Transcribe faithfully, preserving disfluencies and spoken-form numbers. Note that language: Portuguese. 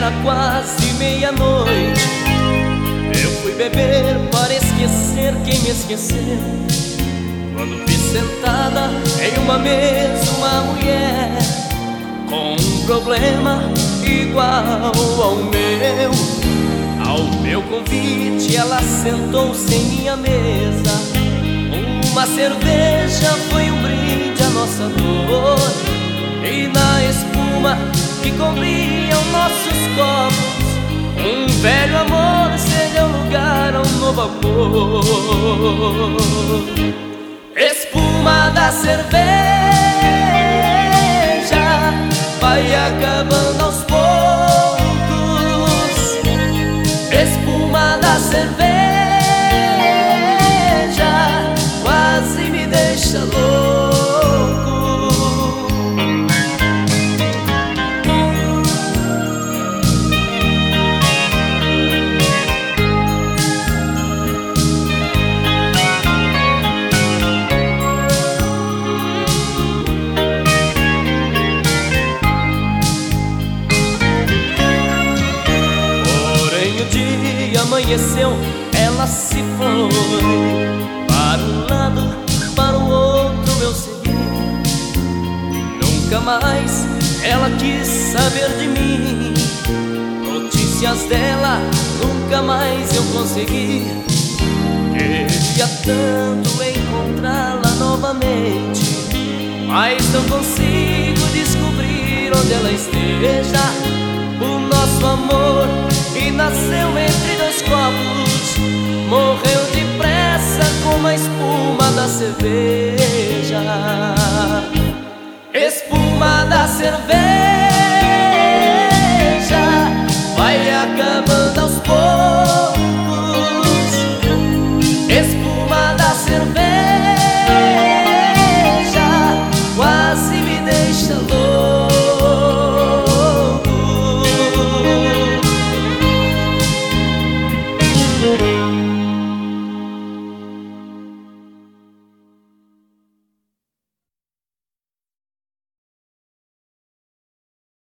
era quase meia-noite. Eu fui beber para esquecer quem me esqueceu, quando vi sentada em uma mesa uma mulher com um problema igual ao meu. Ao meu convite ela sentou-se em minha mesa. Uma cerveja foi um brinde à nossa dor, e na espuma que cobria os nossos copos, um velho amor cedeu lugar a um novo amor. Espuma da cerveja vai acabando aos poucos. Espuma da cerveja quase me deixa louco. Amanheceu, ela se foi para um lado, para o outro eu segui. Nunca mais ela quis saber de mim. Notícias dela nunca mais eu consegui. Queria tanto encontrá-la novamente, mas não consigo descobrir onde ela esteja. O nosso amor que nasceu entre dois copos morreu depressa como a espuma da cerveja. Espuma da cerveja